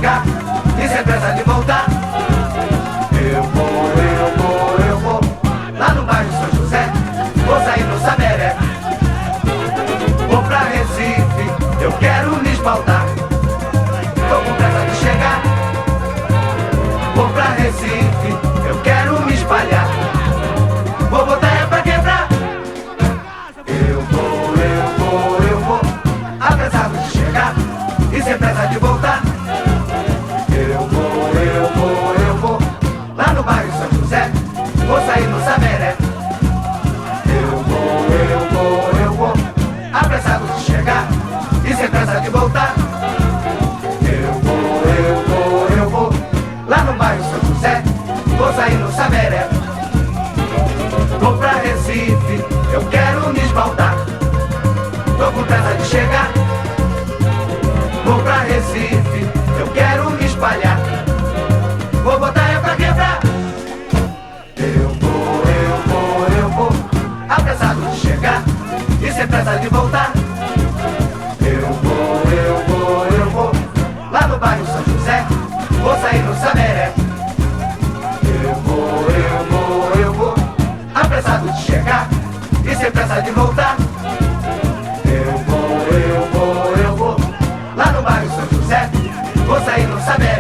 chegar e sem pressa de voltar. Eu vou lá no bairro São José, vou sair no Sameré, vou pra Recife, eu quero me espaltar. Tô com pressa de chegar, vou pra Recife, eu quero me espalhar. Vou botar é pra quebrar. Eu vou, apressado de chegar e sem pressa de voltar. Eu vou, lá no bairro São José, vou sair no Sameré. Eu vou, apressado de chegar e sem pressa de voltar. Eu vou, lá no bairro São José, vou sair no Sameré. Vou pra Recife, eu quero me esbaldar. Tô com pressa de chegar, vou pra Recife, eu quero me espalhar. Vou botar é pra quebrar. Eu vou, apressado de chegar e sem pressa de voltar. Eu vou, lá no bairro São José, vou sair no Sameré. Eu vou, apressado de chegar e sem pressa de voltar. Eu vou, lá no bairro São José, vou sair no Sameré.